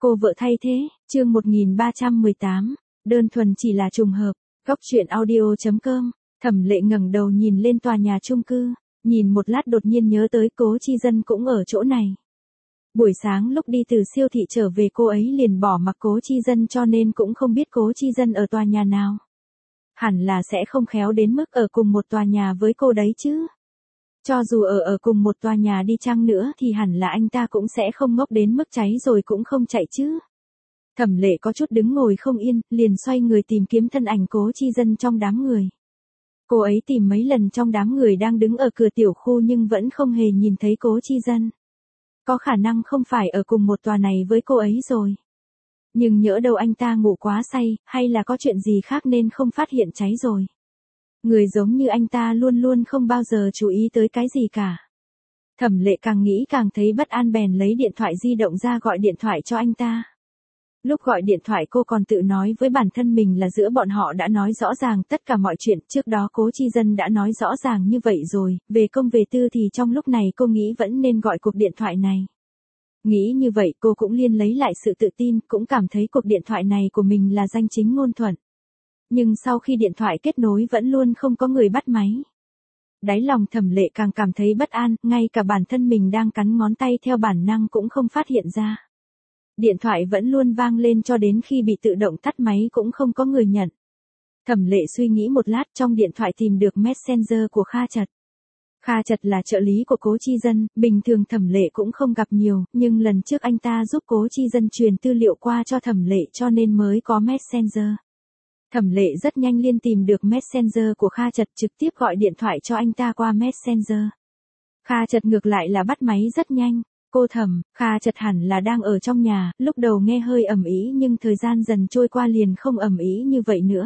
Cô vợ thay thế, chương 1318, đơn thuần chỉ là trùng hợp. Góc truyện audio.com. Thẩm Lệ ngẩng đầu nhìn lên tòa nhà chung cư, nhìn một lát đột nhiên nhớ tới Cố Chi Dân cũng ở chỗ này. Buổi sáng lúc đi từ siêu thị trở về cô ấy liền bỏ mặc Cố Chi Dân cho nên cũng không biết Cố Chi Dân ở tòa nhà nào. Hẳn là sẽ không khéo đến mức ở cùng một tòa nhà với cô đấy chứ. Cho dù ở cùng một tòa nhà đi chăng nữa thì hẳn là anh ta cũng sẽ không ngốc đến mức cháy rồi cũng không chạy chứ. Thẩm Lệ có chút đứng ngồi không yên, liền xoay người tìm kiếm thân ảnh Cố Chi Dân trong đám người. Cô ấy tìm mấy lần trong đám người đang đứng ở cửa tiểu khu nhưng vẫn không hề nhìn thấy Cố Chi Dân. Có khả năng không phải ở cùng một tòa này với cô ấy rồi. Nhưng nhỡ đâu anh ta ngủ quá say, hay là có chuyện gì khác nên không phát hiện cháy rồi. Người giống như anh ta luôn luôn không bao giờ chú ý tới cái gì cả. Thẩm Lệ càng nghĩ càng thấy bất an bèn lấy điện thoại di động ra gọi điện thoại cho anh ta. Lúc gọi điện thoại cô còn tự nói với bản thân mình là giữa bọn họ đã nói rõ ràng tất cả mọi chuyện, trước đó Cố Chi Dân đã nói rõ ràng như vậy rồi, về công về tư thì trong lúc này cô nghĩ vẫn nên gọi cuộc điện thoại này. Nghĩ như vậy cô cũng liên lấy lại sự tự tin, cũng cảm thấy cuộc điện thoại này của mình là danh chính ngôn thuận. Nhưng sau khi điện thoại kết nối vẫn luôn không có người bắt máy. Đáy lòng Thẩm Lệ càng cảm thấy bất an, ngay cả bản thân mình đang cắn ngón tay theo bản năng cũng không phát hiện ra. Điện thoại vẫn luôn vang lên cho đến khi bị tự động tắt máy cũng không có người nhận. Thẩm Lệ suy nghĩ một lát trong điện thoại tìm được Messenger của Kha Chật. Kha Chật là trợ lý của Cố Chi Dân, bình thường Thẩm Lệ cũng không gặp nhiều, nhưng lần trước anh ta giúp Cố Chi Dân truyền tư liệu qua cho Thẩm Lệ cho nên mới có Messenger. Thẩm Lệ rất nhanh liên tìm được Messenger của Kha Chật, trực tiếp gọi điện thoại cho anh ta qua Messenger. Kha Chật ngược lại là bắt máy rất nhanh. Cô Thẩm, Kha Chật hẳn là đang ở trong nhà, lúc đầu nghe hơi ầm ĩ nhưng thời gian dần trôi qua liền không ầm ĩ như vậy nữa.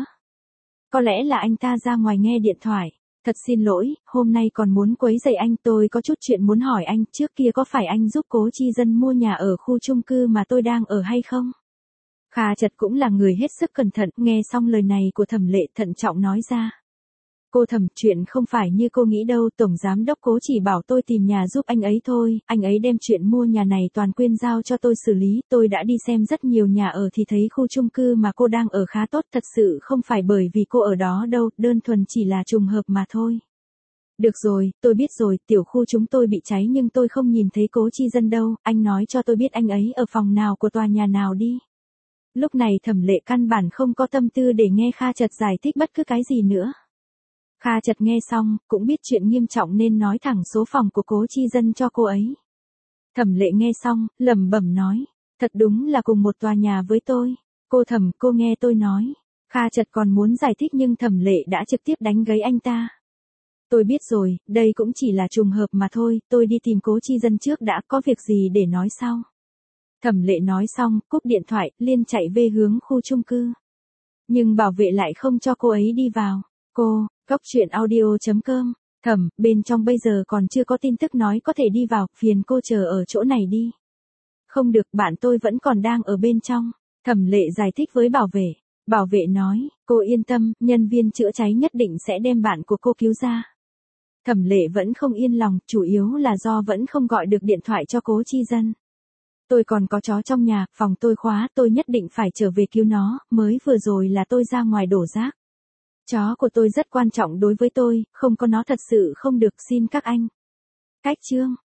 Có lẽ là anh ta ra ngoài nghe điện thoại. Thật xin lỗi, hôm nay còn muốn quấy rầy anh, tôi có chút chuyện muốn hỏi anh, trước kia có phải anh giúp Cố Chi Dân mua nhà ở khu chung cư mà tôi đang ở hay không? Kha Chật cũng là người hết sức cẩn thận, nghe xong lời này của Thẩm Lệ thận trọng nói ra. Cô Thẩm, chuyện không phải như cô nghĩ đâu, Tổng Giám Đốc Cố chỉ bảo tôi tìm nhà giúp anh ấy thôi, anh ấy đem chuyện mua nhà này toàn quyền giao cho tôi xử lý, tôi đã đi xem rất nhiều nhà ở thì thấy khu chung cư mà cô đang ở khá tốt, thật sự không phải bởi vì cô ở đó đâu, đơn thuần chỉ là trùng hợp mà thôi. Được rồi, tôi biết rồi, tiểu khu chúng tôi bị cháy nhưng tôi không nhìn thấy Cố Chi Dân đâu, anh nói cho tôi biết anh ấy ở phòng nào của tòa nhà nào đi. Lúc này Thẩm Lệ căn bản không có tâm tư để nghe Kha Chật giải thích bất cứ cái gì nữa. Kha Chật nghe xong, cũng biết chuyện nghiêm trọng nên nói thẳng số phòng của Cố Chi Dân cho cô ấy. Thẩm Lệ nghe xong, lẩm bẩm nói, thật đúng là cùng một tòa nhà với tôi. Cô Thẩm, cô nghe tôi nói. Kha Chật còn muốn giải thích nhưng Thẩm Lệ đã trực tiếp đánh gãy anh ta. Tôi biết rồi, đây cũng chỉ là trùng hợp mà thôi, tôi đi tìm Cố Chi Dân trước đã, có việc gì để nói sau. Thẩm Lệ nói xong, cúp điện thoại, liền chạy về hướng khu chung cư. Nhưng bảo vệ lại không cho cô ấy đi vào. Cô, Góc truyện audio.com, Thẩm, bên trong bây giờ còn chưa có tin tức nói có thể đi vào, phiền cô chờ ở chỗ này đi. Không được, bạn tôi vẫn còn đang ở bên trong. Thẩm Lệ giải thích với bảo vệ. Bảo vệ nói, cô yên tâm, nhân viên chữa cháy nhất định sẽ đem bạn của cô cứu ra. Thẩm Lệ vẫn không yên lòng, chủ yếu là do vẫn không gọi được điện thoại cho Cố Chi Dân. Tôi còn có chó trong nhà, phòng tôi khóa, tôi nhất định phải trở về cứu nó, mới vừa rồi là tôi ra ngoài đổ rác. Chó của tôi rất quan trọng đối với tôi, không có nó thật sự không được, xin các anh. Cách chương